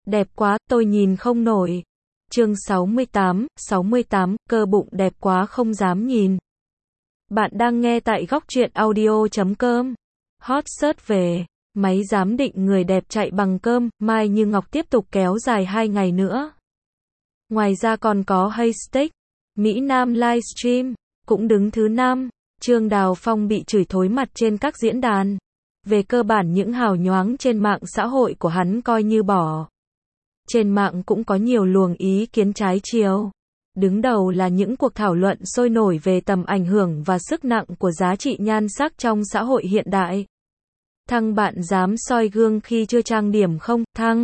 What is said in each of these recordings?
Đẹp quá, tôi nhìn không nổi. Chương 68, cơ bụng đẹp quá không dám nhìn. Bạn đang nghe tại góc truyện audio.com. Hot search về máy giám định người đẹp chạy bằng cơm, Mai Như Ngọc tiếp tục kéo dài 2 ngày nữa. Ngoài ra còn có Haystack, Mỹ Nam livestream, cũng đứng thứ 5. Trương Đào Phong bị chửi thối mặt trên các diễn đàn. Về cơ bản những hào nhoáng trên mạng xã hội của hắn coi như bỏ. Trên mạng cũng có nhiều luồng ý kiến trái chiều. Đứng đầu là những cuộc thảo luận sôi nổi về tầm ảnh hưởng và sức nặng của giá trị nhan sắc trong xã hội hiện đại. Thăng, bạn dám soi gương khi chưa trang điểm không?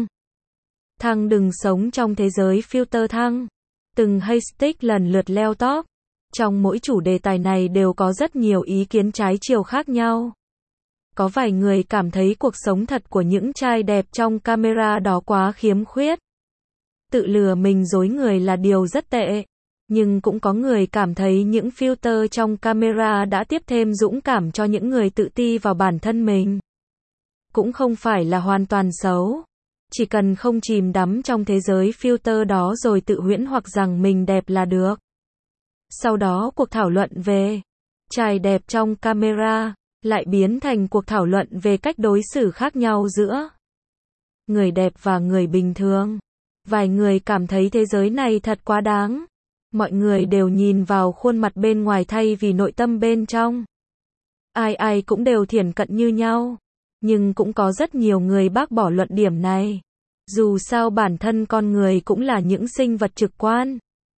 Thăng đừng sống trong thế giới filter Thăng. Từng hashtag lần lượt leo top. Trong mỗi chủ đề tài này đều có rất nhiều ý kiến trái chiều khác nhau. Có vài người cảm thấy cuộc sống thật của những trai đẹp trong camera đó quá khiếm khuyết. Tự lừa mình dối người là điều rất tệ. Nhưng cũng có người cảm thấy những filter trong camera đã tiếp thêm dũng cảm cho những người tự ti vào bản thân mình. Cũng không phải là hoàn toàn xấu. Chỉ cần không chìm đắm trong thế giới filter đó rồi tự huyễn hoặc rằng mình đẹp là được. Sau đó cuộc thảo luận về trai đẹp trong camera lại biến thành cuộc thảo luận về cách đối xử khác nhau giữa người đẹp và người bình thường. Vài người cảm thấy thế giới này thật quá đáng. Mọi người đều nhìn vào khuôn mặt bên ngoài thay vì nội tâm bên trong. Ai cũng đều thiển cận như nhau. Nhưng cũng có rất nhiều người bác bỏ luận điểm này. Dù sao bản thân con người cũng là những sinh vật trực quan.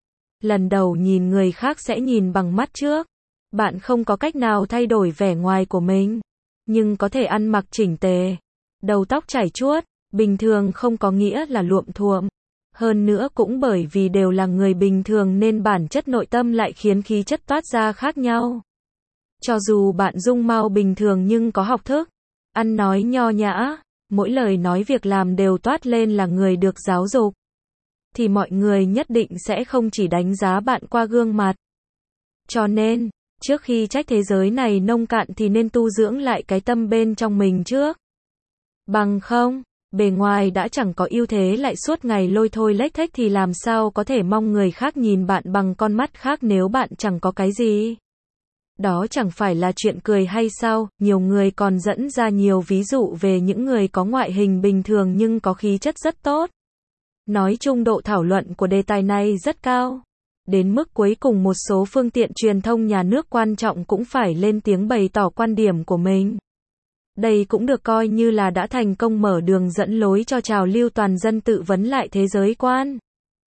Lần đầu nhìn người khác sẽ nhìn bằng mắt trước. Bạn không có cách nào thay đổi vẻ ngoài của mình. Nhưng có thể ăn mặc chỉnh tề. Đầu tóc chải chuốt. Bình thường không có nghĩa là luộm thuộm. Hơn nữa cũng bởi vì đều là người bình thường nên bản chất nội tâm lại khiến khí chất toát ra khác nhau. Cho dù bạn dung mạo bình thường nhưng có học thức, ăn nói nho nhã, mỗi lời nói việc làm đều toát lên là người được giáo dục, thì mọi người nhất định sẽ không chỉ đánh giá bạn qua gương mặt. Cho nên, trước khi trách thế giới này nông cạn thì nên tu dưỡng lại cái tâm bên trong mình trước. Bằng không, bề ngoài đã chẳng có ưu thế lại suốt ngày lôi thôi lếch thếch thì làm sao có thể mong người khác nhìn bạn bằng con mắt khác nếu bạn chẳng có cái gì. Đó chẳng phải là chuyện cười hay sao? Nhiều người còn dẫn ra nhiều ví dụ về những người có ngoại hình bình thường nhưng có khí chất rất tốt. Nói chung độ thảo luận của đề tài này rất cao. Đến mức cuối cùng một số phương tiện truyền thông nhà nước quan trọng cũng phải lên tiếng bày tỏ quan điểm của mình. Đây cũng được coi như là đã thành công mở đường dẫn lối cho trào lưu toàn dân tự vấn lại thế giới quan.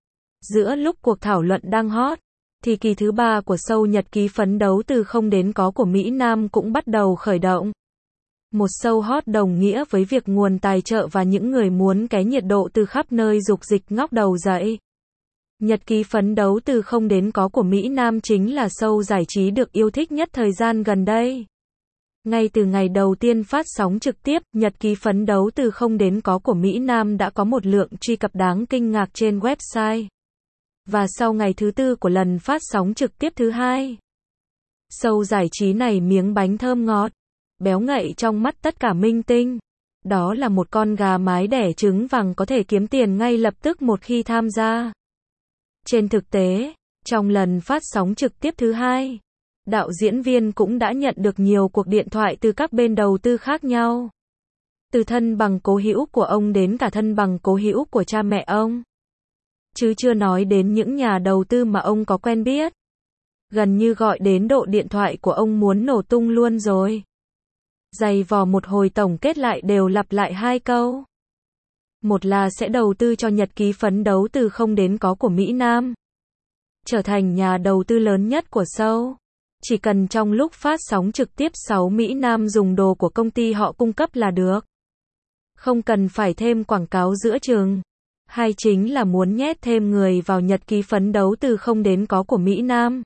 Giữa lúc cuộc thảo luận đang hot, thì kỳ thứ 3 của show Nhật ký phấn đấu từ không đến có của Mỹ Nam cũng bắt đầu khởi động. Một show hot đồng nghĩa với việc nguồn tài trợ và những người muốn cái nhiệt độ từ khắp nơi dục dịch ngóc đầu dậy. Nhật ký phấn đấu từ không đến có của Mỹ Nam chính là show giải trí được yêu thích nhất thời gian gần đây. Ngay từ ngày đầu tiên phát sóng trực tiếp, Nhật ký phấn đấu từ không đến có của Mỹ Nam đã có một lượng truy cập đáng kinh ngạc trên website. Và sau ngày thứ 4 của lần phát sóng trực tiếp thứ 2, show giải trí này miếng bánh thơm ngọt, béo ngậy trong mắt tất cả minh tinh. Đó là một con gà mái đẻ trứng vàng có thể kiếm tiền ngay lập tức một khi tham gia. Trên thực tế, trong lần phát sóng trực tiếp thứ 2, đạo diễn viên cũng đã nhận được nhiều cuộc điện thoại từ các bên đầu tư khác nhau. Từ thân bằng cố hữu của ông đến cả thân bằng cố hữu của cha mẹ ông. Chứ chưa nói đến những nhà đầu tư mà ông có quen biết. Gần như gọi đến độ điện thoại của ông muốn nổ tung luôn rồi. Dày vò một hồi tổng kết lại đều lặp lại 2 câu. Một là sẽ đầu tư cho Nhật ký phấn đấu từ không đến có của Mỹ Nam. Trở thành nhà đầu tư lớn nhất của show. Chỉ cần trong lúc phát sóng trực tiếp 6 Mỹ Nam dùng đồ của công ty họ cung cấp là được. Không cần phải thêm quảng cáo giữa chừng. Hai chính là muốn nhét thêm người vào Nhật ký phấn đấu từ không đến có của Mỹ Nam.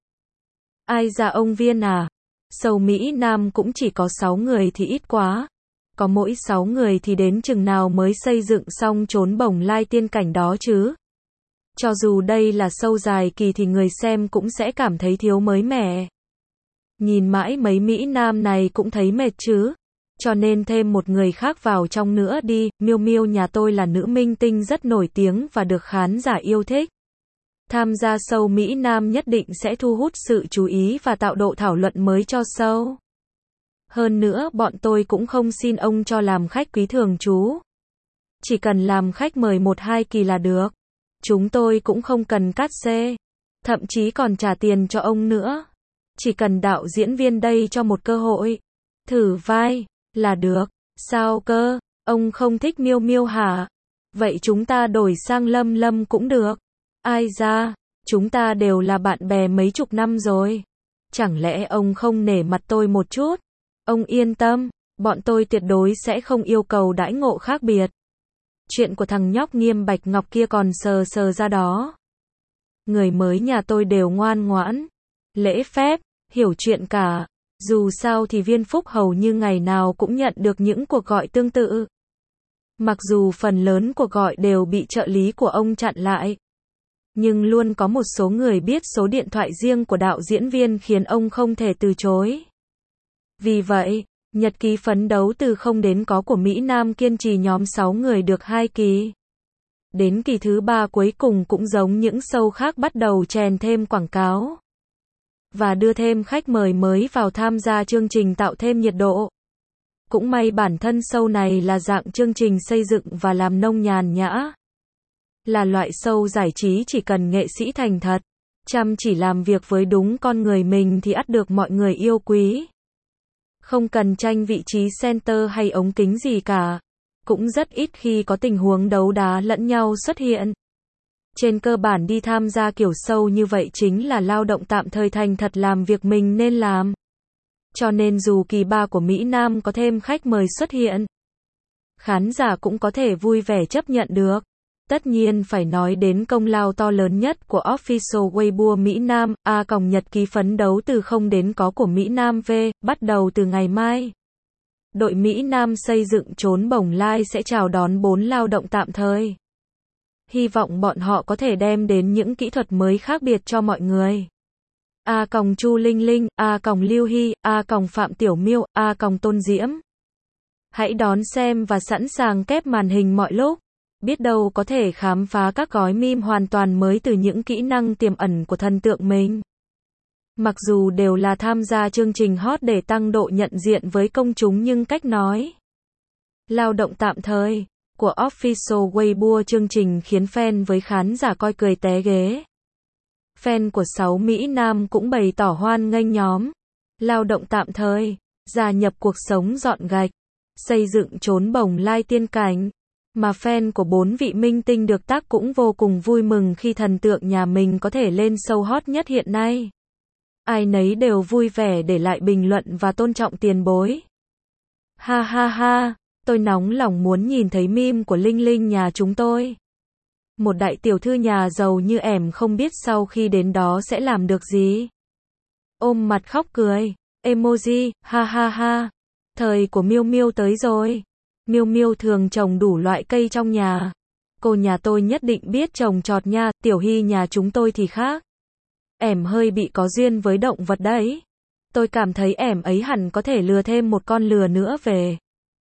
Ai ra ông Viên à? Show Mỹ Nam cũng chỉ có 6 người thì ít quá. Có mỗi 6 người thì đến chừng nào mới xây dựng xong chốn bồng lai tiên cảnh đó chứ? Cho dù đây là show dài kỳ thì người xem cũng sẽ cảm thấy thiếu mới mẻ. Nhìn mãi mấy Mỹ Nam này cũng thấy mệt chứ. Cho nên thêm một người khác vào trong nữa đi, Miêu Miêu nhà tôi là nữ minh tinh rất nổi tiếng và được khán giả yêu thích. Tham gia show Mỹ Nam nhất định sẽ thu hút sự chú ý và tạo độ thảo luận mới cho show. Hơn nữa bọn tôi cũng không xin ông cho làm khách quý thường trú. Chỉ cần làm khách mời 1-2 kỳ là được. Chúng tôi cũng không cần cát xê. Thậm chí còn trả tiền cho ông nữa. Chỉ cần đạo diễn viên đây cho một cơ hội. Thử vai, là được. Sao cơ? Ông không thích Miêu Miêu hả? Vậy chúng ta đổi sang Lâm Lâm cũng được. Ai da, chúng ta đều là bạn bè mấy chục năm rồi. Chẳng lẽ ông không nể mặt tôi một chút? Ông yên tâm, bọn tôi tuyệt đối sẽ không yêu cầu đãi ngộ khác biệt. Chuyện của thằng nhóc Nghiêm Bạch Ngọc kia còn sờ sờ ra đó. Người mới nhà tôi đều ngoan ngoãn, lễ phép, hiểu chuyện cả. Dù sao thì Viên Phúc hầu như ngày nào cũng nhận được những cuộc gọi tương tự. Mặc dù phần lớn cuộc gọi đều bị trợ lý của ông chặn lại. Nhưng luôn có một số người biết số điện thoại riêng của đạo diễn viên khiến ông không thể từ chối. Vì vậy, nhật ký phấn đấu từ không đến có của Mỹ Nam kiên trì nhóm 6 người được 2 kỳ. Đến kỳ thứ 3 cuối cùng cũng giống những show khác bắt đầu chèn thêm quảng cáo. Và đưa thêm khách mời mới vào tham gia chương trình tạo thêm nhiệt độ. Cũng may bản thân show này là dạng chương trình xây dựng và làm nông nhàn nhã. Là loại show giải trí chỉ cần nghệ sĩ thành thật, chăm chỉ làm việc với đúng con người mình thì ắt được mọi người yêu quý. Không cần tranh vị trí center hay ống kính gì cả. Cũng rất ít khi có tình huống đấu đá lẫn nhau xuất hiện. Trên cơ bản đi tham gia kiểu show như vậy chính là lao động tạm thời thành thật làm việc mình nên làm. Cho nên dù kỳ 3 của Mỹ Nam có thêm khách mời xuất hiện, khán giả cũng có thể vui vẻ chấp nhận được. Tất nhiên phải nói đến công lao to lớn nhất của Official Weibo Mỹ Nam, nhật ký phấn đấu từ không đến có của Mỹ Nam V, bắt đầu từ ngày mai. Đội Mỹ Nam xây dựng chốn Bồng Lai sẽ chào đón 4 lao động tạm thời. Hy vọng bọn họ có thể đem đến những kỹ thuật mới khác biệt cho mọi người. Chu Linh Linh, Lưu Hy, Phạm Tiểu Miêu, Tôn Diễm. Hãy đón xem và sẵn sàng kép màn hình mọi lúc. Biết đâu có thể khám phá các gói meme hoàn toàn mới từ những kỹ năng tiềm ẩn của thần tượng mình. Mặc dù đều là tham gia chương trình hot để tăng độ nhận diện với công chúng nhưng cách nói lao động tạm thời của Official Weibo chương trình khiến fan với khán giả coi cười té ghế. Fan của 6 Mỹ Nam cũng bày tỏ hoan nghênh nhóm lao động tạm thời gia nhập cuộc sống dọn gạch, xây dựng chốn Bồng Lai tiên cảnh. Mà fan của 4 vị minh tinh được tác cũng vô cùng vui mừng khi thần tượng nhà mình có thể lên show hot nhất hiện nay. Ai nấy đều vui vẻ để lại bình luận và tôn trọng tiền bối. Ha ha ha, tôi nóng lòng muốn nhìn thấy meme của Linh Linh nhà chúng tôi. Một đại tiểu thư nhà giàu như ẻm không biết sau khi đến đó sẽ làm được gì. Ôm mặt khóc cười, emoji, ha ha ha. Thời của Miêu Miêu tới rồi. Miêu Miêu thường trồng đủ loại cây trong nhà. Cô nhà tôi nhất định biết trồng trọt nha, Tiểu Hy nhà chúng tôi thì khác. Ẻm hơi bị có duyên với động vật đấy. Tôi cảm thấy ẻm ấy hẳn có thể lừa thêm một con lừa nữa về.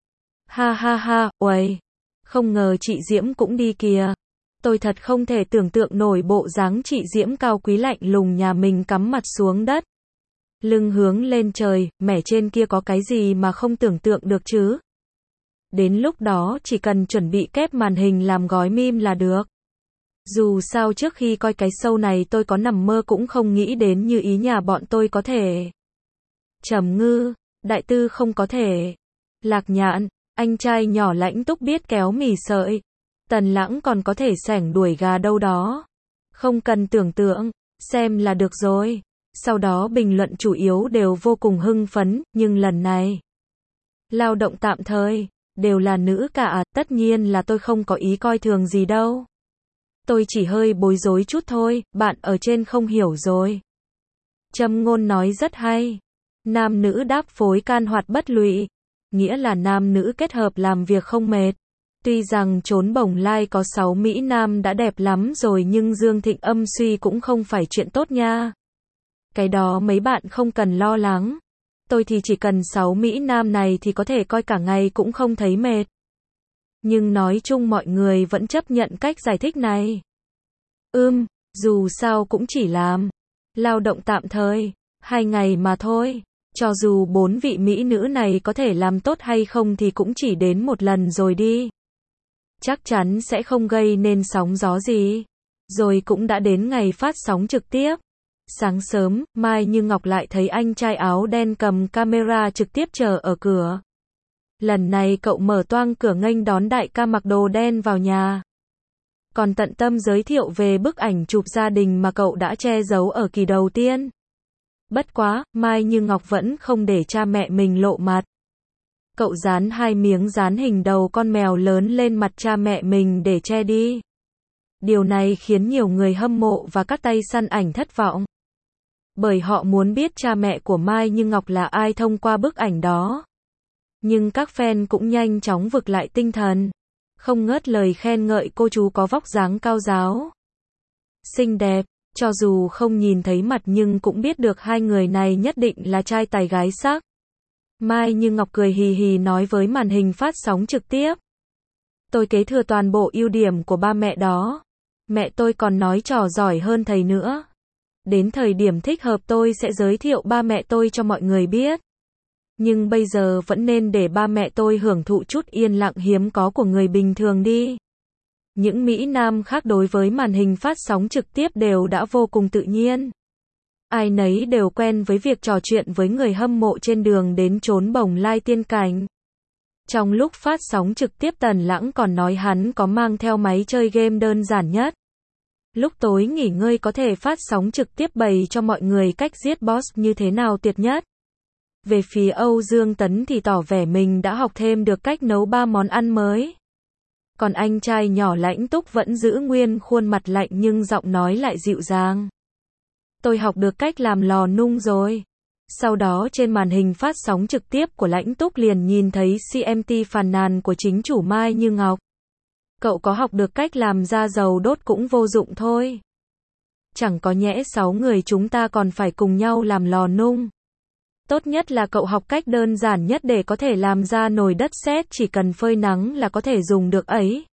Ha ha ha, uầy. Không ngờ chị Diễm cũng đi kìa. Tôi thật không thể tưởng tượng nổi bộ dáng chị Diễm cao quý lạnh lùng nhà mình cắm mặt xuống đất. Lưng hướng lên trời, mẻ trên kia có cái gì mà không tưởng tượng được chứ. Đến lúc đó chỉ cần chuẩn bị kép màn hình làm gói meme là được. Dù sao trước khi coi cái show này tôi có nằm mơ cũng không nghĩ đến như ý nhà bọn tôi có thể. Trầm Ngư, Đại Tư không có thể. Lạc Nhạn, anh trai nhỏ lãnh túc biết kéo mì sợi. Tần Lãng còn có thể xẻng đuổi gà đâu đó. Không cần tưởng tượng, xem là được rồi. Sau đó bình luận chủ yếu đều vô cùng hưng phấn, nhưng lần này lao động tạm thời đều là nữ cả, tất nhiên là tôi không có ý coi thường gì đâu. Tôi chỉ hơi bối rối chút thôi, bạn ở trên không hiểu rồi. Châm ngôn nói rất hay. Nam nữ đáp phối can hoạt bất lụy. Nghĩa là nam nữ kết hợp làm việc không mệt. Tuy rằng chốn Bồng Lai có 6 Mỹ Nam đã đẹp lắm rồi nhưng Dương Thịnh âm suy cũng không phải chuyện tốt nha. Cái đó mấy bạn không cần lo lắng. Tôi thì chỉ cần 6 Mỹ Nam này thì có thể coi cả ngày cũng không thấy mệt. Nhưng nói chung mọi người vẫn chấp nhận cách giải thích này. Dù sao cũng chỉ làm lao động tạm thời 2 ngày mà thôi. Cho dù 4 vị mỹ nữ này có thể làm tốt hay không thì cũng chỉ đến một lần rồi đi. Chắc chắn sẽ không gây nên sóng gió gì. Rồi cũng đã đến ngày phát sóng trực tiếp. Sáng sớm, Mai Như Ngọc lại thấy anh trai áo đen cầm camera trực tiếp chờ ở cửa. Lần này cậu mở toang cửa nghênh đón đại ca mặc đồ đen vào nhà. Còn tận tâm giới thiệu về bức ảnh chụp gia đình mà cậu đã che giấu ở kỳ đầu tiên. Bất quá, Mai Như Ngọc vẫn không để cha mẹ mình lộ mặt. Cậu dán 2 miếng dán hình đầu con mèo lớn lên mặt cha mẹ mình để che đi. Điều này khiến nhiều người hâm mộ và các tay săn ảnh thất vọng. Bởi họ muốn biết cha mẹ của Mai Như Ngọc là ai thông qua bức ảnh đó. Nhưng các fan cũng nhanh chóng vực lại tinh thần. Không ngớt lời khen ngợi cô chú có vóc dáng cao ráo, xinh đẹp. Cho dù không nhìn thấy mặt nhưng cũng biết được hai người này nhất định là trai tài gái sắc. Mai Như Ngọc cười hì hì nói với màn hình phát sóng trực tiếp. Tôi kế thừa toàn bộ ưu điểm của ba mẹ đó. Mẹ tôi còn nói trò giỏi hơn thầy nữa. Đến thời điểm thích hợp tôi sẽ giới thiệu ba mẹ tôi cho mọi người biết. Nhưng bây giờ vẫn nên để ba mẹ tôi hưởng thụ chút yên lặng hiếm có của người bình thường đi. Những Mỹ Nam khác đối với màn hình phát sóng trực tiếp đều đã vô cùng tự nhiên. Ai nấy đều quen với việc trò chuyện với người hâm mộ trên đường đến chốn bồng lai tiên cảnh. Trong lúc phát sóng trực tiếp Tần Lãng còn nói hắn có mang theo máy chơi game đơn giản nhất. Lúc tối nghỉ ngơi có thể phát sóng trực tiếp bày cho mọi người cách giết boss như thế nào tuyệt nhất. Về phía Âu Dương Tấn thì tỏ vẻ mình đã học thêm được cách nấu 3 món ăn mới. Còn anh trai nhỏ Lãnh Túc vẫn giữ nguyên khuôn mặt lạnh nhưng giọng nói lại dịu dàng. Tôi học được cách làm lò nung rồi. Sau đó trên màn hình phát sóng trực tiếp của Lãnh Túc liền nhìn thấy CMT phàn nàn của chính chủ Mai Như Ngọc. Cậu có học được cách làm ra dầu đốt cũng vô dụng thôi. Chẳng có nhẽ 6 người chúng ta còn phải cùng nhau làm lò nung. Tốt nhất là cậu học cách đơn giản nhất để có thể làm ra nồi đất sét, chỉ cần phơi nắng là có thể dùng được ấy.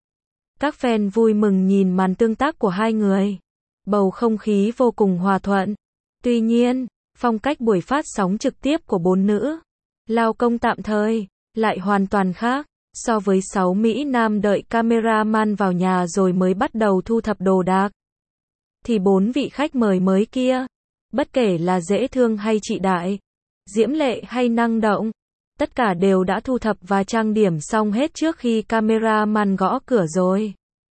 Các fan vui mừng nhìn màn tương tác của hai người. Bầu không khí vô cùng hòa thuận. Tuy nhiên, phong cách buổi phát sóng trực tiếp của 4 nữ lao công tạm thời lại hoàn toàn khác. So với 6 Mỹ Nam đợi cameraman vào nhà rồi mới bắt đầu thu thập đồ đạc, thì 4 vị khách mời mới kia, bất kể là dễ thương hay chị đại, diễm lệ hay năng động, tất cả đều đã thu thập và trang điểm xong hết trước khi cameraman gõ cửa rồi.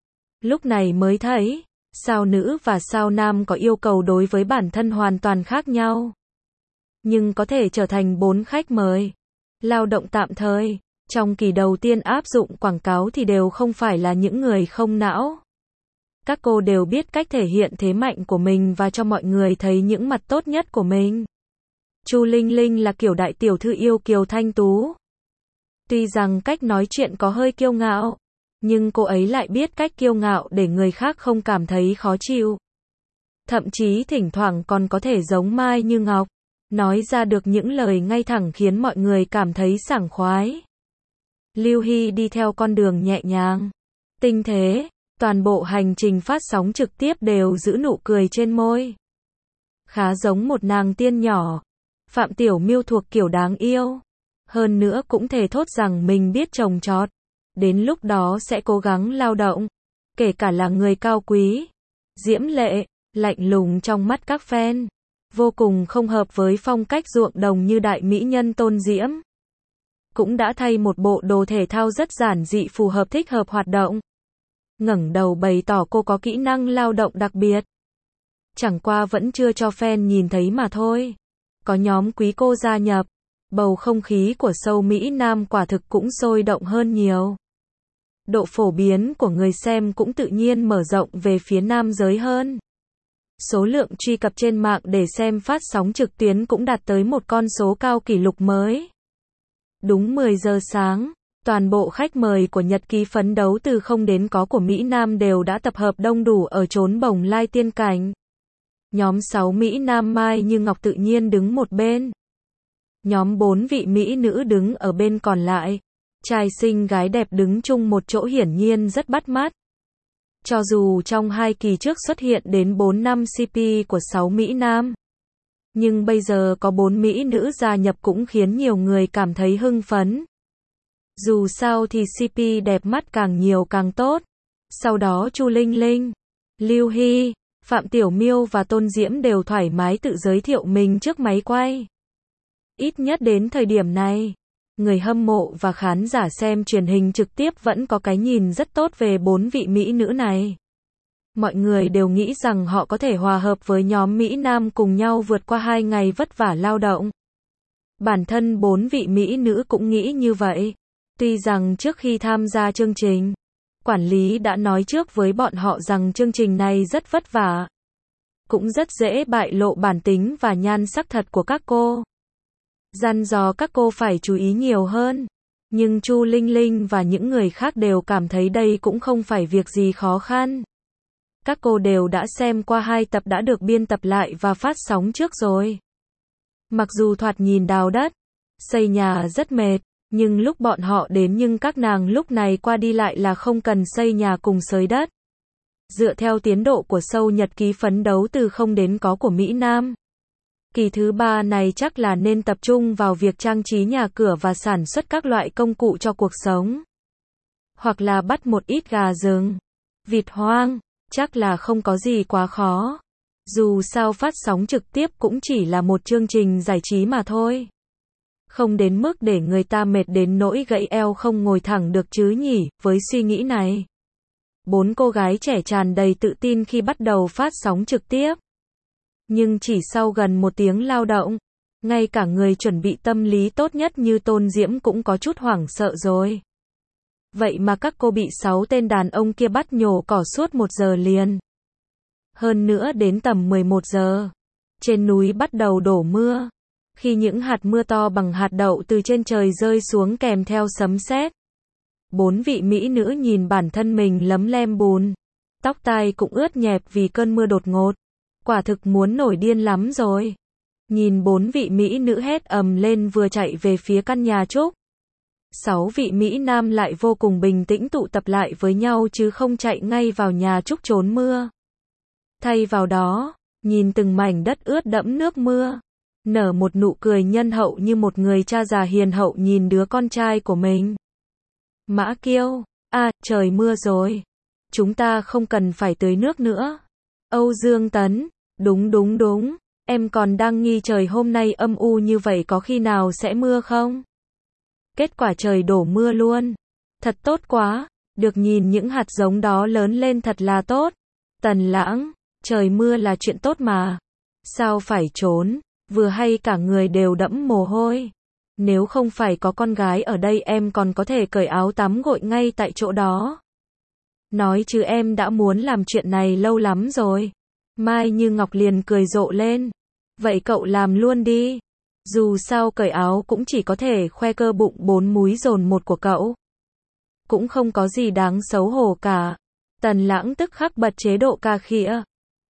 Lúc này mới thấy, sao nữ và sao nam có yêu cầu đối với bản thân hoàn toàn khác nhau. Nhưng có thể trở thành 4 khách mời lao động tạm thời trong kỳ đầu tiên áp dụng quảng cáo thì đều không phải là những người không não. Các cô đều biết cách thể hiện thế mạnh của mình và cho mọi người thấy những mặt tốt nhất của mình. Chu Linh Linh là kiểu đại tiểu thư yêu kiều thanh tú. Tuy rằng cách nói chuyện có hơi kiêu ngạo, nhưng cô ấy lại biết cách kiêu ngạo để người khác không cảm thấy khó chịu. Thậm chí thỉnh thoảng còn có thể giống Mai Như Ngọc, nói ra được những lời ngay thẳng khiến mọi người cảm thấy sảng khoái. Lưu Hy đi theo con đường nhẹ nhàng, tinh tế, toàn bộ hành trình phát sóng trực tiếp đều giữ nụ cười trên môi. Khá giống một nàng tiên nhỏ. Phạm Tiểu Miêu thuộc kiểu đáng yêu. Hơn nữa cũng thề thốt rằng mình biết trồng trọt. Đến lúc đó sẽ cố gắng lao động. Kể cả là người cao quý, diễm lệ, lạnh lùng trong mắt các fan. Vô cùng không hợp với phong cách ruộng đồng như đại mỹ nhân Tôn Diễm. Cũng đã thay một bộ đồ thể thao rất giản dị phù hợp thích hợp hoạt động. Ngẩng đầu bày tỏ cô có kỹ năng lao động đặc biệt. Chẳng qua vẫn chưa cho fan nhìn thấy mà thôi. Có nhóm quý cô gia nhập, bầu không khí của show Mỹ Nam quả thực cũng sôi động hơn nhiều. Độ phổ biến của người xem cũng tự nhiên mở rộng về phía nam giới hơn. Số lượng truy cập trên mạng để xem phát sóng trực tuyến cũng đạt tới một con số cao kỷ lục mới. Đúng 10 giờ sáng, toàn bộ khách mời của Nhật ký phấn đấu từ không đến có của Mỹ Nam đều đã tập hợp đông đủ ở chốn bồng lai tiên cảnh. Nhóm 6 Mỹ Nam Mai Như Ngọc tự nhiên đứng một bên. Nhóm 4 vị mỹ nữ đứng ở bên còn lại. Trai xinh gái đẹp đứng chung một chỗ hiển nhiên rất bắt mắt. Cho dù trong 2 kỳ trước xuất hiện đến 4 năm CP của 6 Mỹ Nam. Nhưng bây giờ có 4 Mỹ nữ gia nhập cũng khiến nhiều người cảm thấy hưng phấn. Dù sao thì CP đẹp mắt càng nhiều càng tốt. Sau đó Chu Linh Linh, Lưu Hy, Phạm Tiểu Miêu và Tôn Diễm đều thoải mái tự giới thiệu mình trước máy quay. Ít nhất đến thời điểm này, người hâm mộ và khán giả xem truyền hình trực tiếp vẫn có cái nhìn rất tốt về 4 vị mỹ nữ này. Mọi người đều nghĩ rằng họ có thể hòa hợp với nhóm Mỹ Nam cùng nhau vượt qua 2 ngày vất vả lao động. Bản thân 4 vị mỹ nữ cũng nghĩ như vậy. Tuy rằng trước khi tham gia chương trình, quản lý đã nói trước với bọn họ rằng chương trình này rất vất vả. Cũng rất dễ bại lộ bản tính và nhan sắc thật của các cô. Dặn dò các cô phải chú ý nhiều hơn. Nhưng Chu Linh Linh và những người khác đều cảm thấy đây cũng không phải việc gì khó khăn. Các cô đều đã xem qua 2 tập đã được biên tập lại và phát sóng trước rồi. Mặc dù thoạt nhìn đào đất, xây nhà rất mệt, nhưng lúc bọn họ đến nhưng các nàng lúc này qua đi lại là không cần xây nhà cùng xới đất. Dựa theo tiến độ của show nhật ký phấn đấu từ không đến có của Mỹ Nam. Kỳ thứ 3 này chắc là nên tập trung vào việc trang trí nhà cửa và sản xuất các loại công cụ cho cuộc sống. Hoặc là bắt một ít gà rừng, vịt hoang, chắc là không có gì quá khó. Dù sao phát sóng trực tiếp cũng chỉ là một chương trình giải trí mà thôi. Không đến mức để người ta mệt đến nỗi gãy eo không ngồi thẳng được chứ nhỉ, với suy nghĩ này. 4 cô gái trẻ tràn đầy tự tin khi bắt đầu phát sóng trực tiếp. Nhưng chỉ sau gần 1 tiếng lao động, ngay cả người chuẩn bị tâm lý tốt nhất như Tôn Diễm cũng có chút hoảng sợ rồi. Vậy mà các cô bị 6 tên đàn ông kia bắt nhổ cỏ suốt 1 giờ liền. Hơn nữa đến tầm 11 giờ, trên núi bắt đầu đổ mưa. Khi những hạt mưa to bằng hạt đậu từ trên trời rơi xuống kèm theo sấm sét. 4 vị mỹ nữ nhìn bản thân mình lấm lem bùn. Tóc tai cũng ướt nhẹp vì cơn mưa đột ngột. Quả thực muốn nổi điên lắm rồi. Nhìn 4 vị mỹ nữ hét ầm lên vừa chạy về phía căn nhà Trúc. 6 vị Mỹ Nam lại vô cùng bình tĩnh tụ tập lại với nhau chứ không chạy ngay vào nhà Trúc trốn mưa. Thay vào đó, nhìn từng mảnh đất ướt đẫm nước mưa, nở một nụ cười nhân hậu như một người cha già hiền hậu nhìn đứa con trai của mình. Mã Kiêu, trời mưa rồi. Chúng ta không cần phải tưới nước nữa. Âu Dương Tấn, đúng, em còn đang nghi trời hôm nay âm u như vậy có khi nào sẽ mưa không? Kết quả trời đổ mưa luôn. Thật tốt quá, được nhìn những hạt giống đó lớn lên thật là tốt. Tần Lãng, trời mưa là chuyện tốt mà. Sao phải trốn, vừa hay cả người đều đẫm mồ hôi. Nếu không phải có con gái ở đây em còn có thể cởi áo tắm gội ngay tại chỗ đó. Nói chứ em đã muốn làm chuyện này lâu lắm rồi. Mai Như Ngọc liền cười rộ lên. Vậy cậu làm luôn đi. Dù sao cởi áo cũng chỉ có thể khoe cơ bụng 4 múi dồn 1 của cậu. Cũng không có gì đáng xấu hổ cả. Tần Lãng tức khắc bật chế độ ca khịa.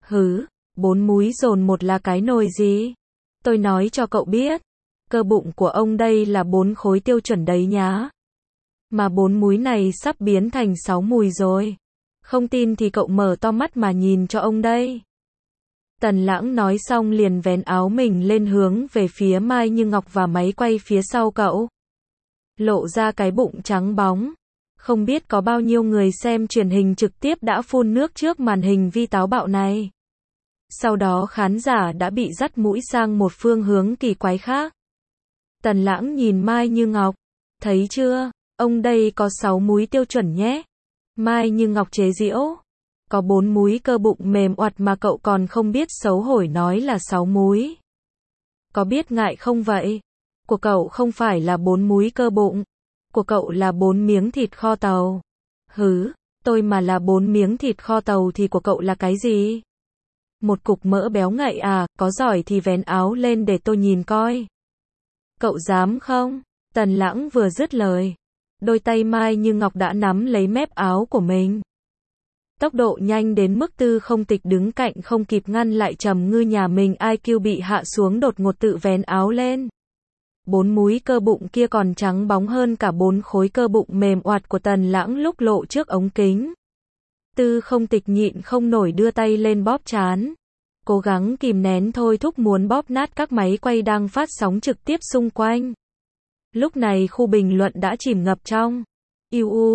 4 múi dồn 1 là cái nồi gì? Tôi nói cho cậu biết. Cơ bụng của ông đây là 4 khối tiêu chuẩn đấy nhá. Mà 4 múi này sắp biến thành 6 múi rồi. Không tin thì cậu mở to mắt mà nhìn cho ông đây. Tần Lãng nói xong liền vén áo mình lên hướng về phía Mai Như Ngọc và máy quay phía sau cậu. Lộ ra cái bụng trắng bóng. Không biết có bao nhiêu người xem truyền hình trực tiếp đã phun nước trước màn hình vi táo bạo này. Sau đó khán giả đã bị dắt mũi sang một phương hướng kỳ quái khác. Tần Lãng nhìn Mai Như Ngọc. Thấy chưa, ông đây có 6 múi tiêu chuẩn nhé. Mai Như Ngọc chế giễu. Có 4 múi cơ bụng mềm oặt mà cậu còn không biết xấu hổ nói là 6 múi. Có biết ngại không vậy? Của cậu không phải là 4 múi cơ bụng. Của cậu là 4 miếng thịt kho tàu. Tôi mà là 4 miếng thịt kho tàu thì của cậu là cái gì? Một cục mỡ béo ngậy à, có giỏi thì vén áo lên để tôi nhìn coi. Cậu dám không? Tần Lãng vừa dứt lời. Đôi tay Mai Như Ngọc đã nắm lấy mép áo của mình. Tốc độ nhanh đến mức Tư Không Tịch đứng cạnh không kịp ngăn lại Trầm Ngư nhà mình IQ bị hạ xuống đột ngột tự vén áo lên. 4 múi cơ bụng kia còn trắng bóng hơn cả 4 khối cơ bụng mềm oạt của Tần Lãng lúc lộ trước ống kính. Tư Không Tịch nhịn không nổi đưa tay lên bóp trán. Cố gắng kìm nén thôi thúc muốn bóp nát các máy quay đang phát sóng trực tiếp xung quanh. Lúc này khu bình luận đã chìm ngập trong UU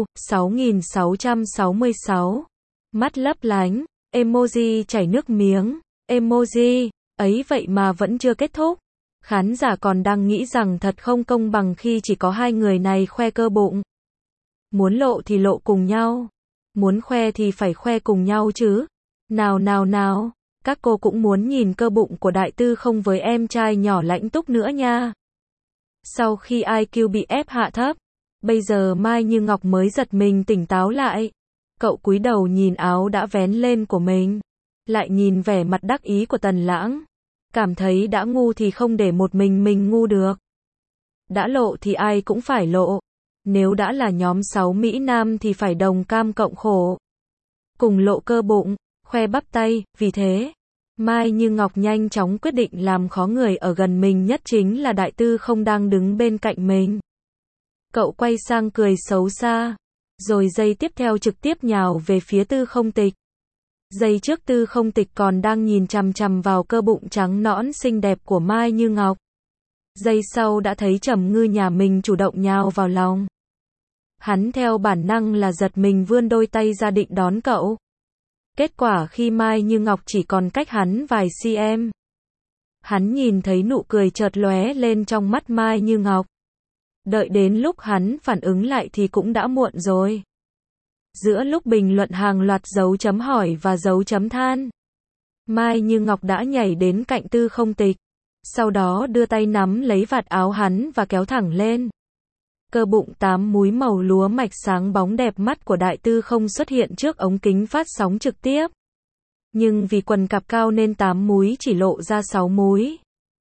6666. Mắt lấp lánh, emoji chảy nước miếng, emoji, ấy vậy mà vẫn chưa kết thúc. Khán giả còn đang nghĩ rằng thật không công bằng khi chỉ có hai người này khoe cơ bụng. Muốn lộ thì lộ cùng nhau. Muốn khoe thì phải khoe cùng nhau chứ. Nào nào nào, các cô cũng muốn nhìn cơ bụng của Đại Tư Không với em trai nhỏ Lãnh Túc nữa nha. Sau khi IQ bị ép hạ thấp, bây giờ Mai Như Ngọc mới giật mình tỉnh táo lại. Cậu cúi đầu nhìn áo đã vén lên của mình, lại nhìn vẻ mặt đắc ý của Tần Lãng. Cảm thấy đã ngu thì không để một mình ngu được. Đã lộ thì ai cũng phải lộ. Nếu đã là nhóm 6 Mỹ Nam thì phải đồng cam cộng khổ. Cùng lộ cơ bụng, khoe bắp tay, vì thế, Mai Như Ngọc nhanh chóng quyết định làm khó người ở gần mình nhất chính là Đại Tư Không đang đứng bên cạnh mình. Cậu quay sang cười xấu xa, rồi giây tiếp theo trực tiếp nhào về phía Tư Không Tịch. Giây trước Tư Không Tịch còn đang nhìn chằm chằm vào cơ bụng trắng nõn xinh đẹp của Mai Như Ngọc. Giây sau đã thấy Trầm Ngư nhà mình chủ động nhào vào lòng. Hắn theo bản năng là giật mình vươn đôi tay ra định đón cậu. Kết quả khi Mai Như Ngọc chỉ còn cách hắn vài cm. Hắn nhìn thấy nụ cười chợt lóe lên trong mắt Mai Như Ngọc. Đợi đến lúc hắn phản ứng lại thì cũng đã muộn rồi. Giữa lúc bình luận hàng loạt dấu chấm hỏi và dấu chấm than, Mai Như Ngọc đã nhảy đến cạnh Tư Không Tịch. Sau đó đưa tay nắm lấy vạt áo hắn và kéo thẳng lên. Cơ bụng 8 múi màu lúa mạch sáng bóng đẹp mắt của Đại Tư Không xuất hiện trước ống kính phát sóng trực tiếp. Nhưng vì quần cạp cao nên 8 múi chỉ lộ ra 6 múi.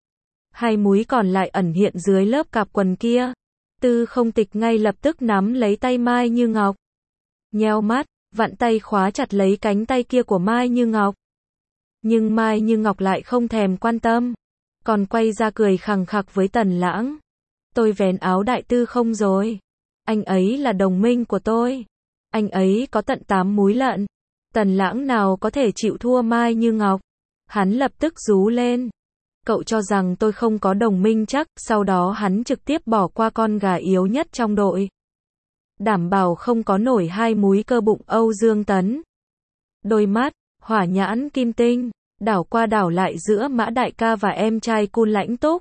2 múi còn lại ẩn hiện dưới lớp cạp quần kia. Tư Không Tịch ngay lập tức nắm lấy tay Mai Như Ngọc. Nheo mắt, vặn tay khóa chặt lấy cánh tay kia của Mai Như Ngọc. Nhưng Mai Như Ngọc lại không thèm quan tâm. Còn quay ra cười khằng khặc với Tần Lãng. Tôi vén áo Đại Tư Không rồi. Anh ấy là đồng minh của tôi. Anh ấy có tận 8 múi lận. Tần Lãng nào có thể chịu thua Mai Như Ngọc. Hắn lập tức rú lên. Cậu cho rằng tôi không có đồng minh chắc. Sau đó hắn trực tiếp bỏ qua con gà yếu nhất trong đội. Đảm bảo không có nổi 2 múi cơ bụng Âu Dương Tấn. Đôi mắt, hỏa nhãn kim tinh, đảo qua đảo lại giữa Mã Đại Ca và em trai Cun Lãnh Túc.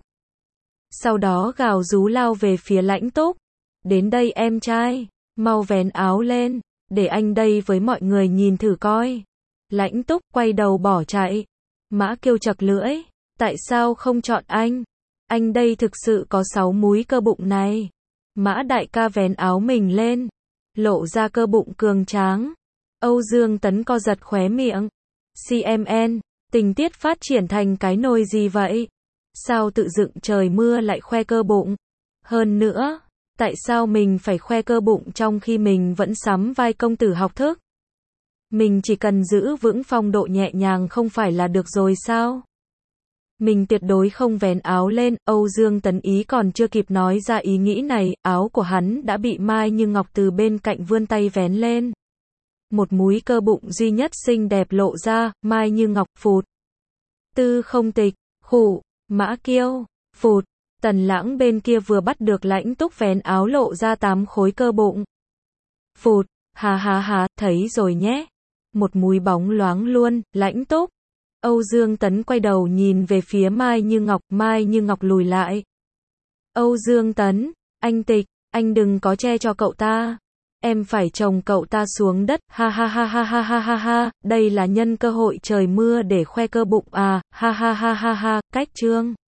Sau đó gào rú lao về phía Lãnh Túc. Đến đây em trai, mau vén áo lên, để anh đây với mọi người nhìn thử coi. Lãnh Túc quay đầu bỏ chạy. Mã Kiêu chật lưỡi, tại sao không chọn anh? Anh đây thực sự có 6 múi cơ bụng này. Mã Đại Ca vén áo mình lên, lộ ra cơ bụng cường tráng. Âu Dương Tấn co giật khóe miệng. CMN, tình tiết phát triển thành cái nồi gì vậy? Sao tự dựng trời mưa lại khoe cơ bụng? Hơn nữa, tại sao mình phải khoe cơ bụng trong khi mình vẫn sắm vai công tử học thức? Mình chỉ cần giữ vững phong độ nhẹ nhàng không phải là được rồi sao? Mình tuyệt đối không vén áo lên. Âu Dương Tấn ý còn chưa kịp nói ra ý nghĩ này, áo của hắn đã bị Mai Như Ngọc từ bên cạnh vươn tay vén lên. Một múi cơ bụng duy nhất xinh đẹp lộ ra. Mai Như Ngọc phụt. Tư Không Tịch khụ. Mã Kiêu phụt. Tần Lãng bên kia vừa bắt được Lãnh Túc vén áo lộ ra 8 khối cơ bụng. Phụt. Hà, thấy rồi nhé. Một múi bóng loáng luôn. Lãnh Túc. Âu Dương Tấn quay đầu nhìn về phía Mai Như Ngọc. Mai Như Ngọc lùi lại. Âu Dương Tấn, anh Tịch, anh đừng có che cho cậu ta. Em phải chồng cậu ta xuống đất. Ha, đây là nhân cơ hội trời mưa để khoe cơ bụng à. Ha, cách chương.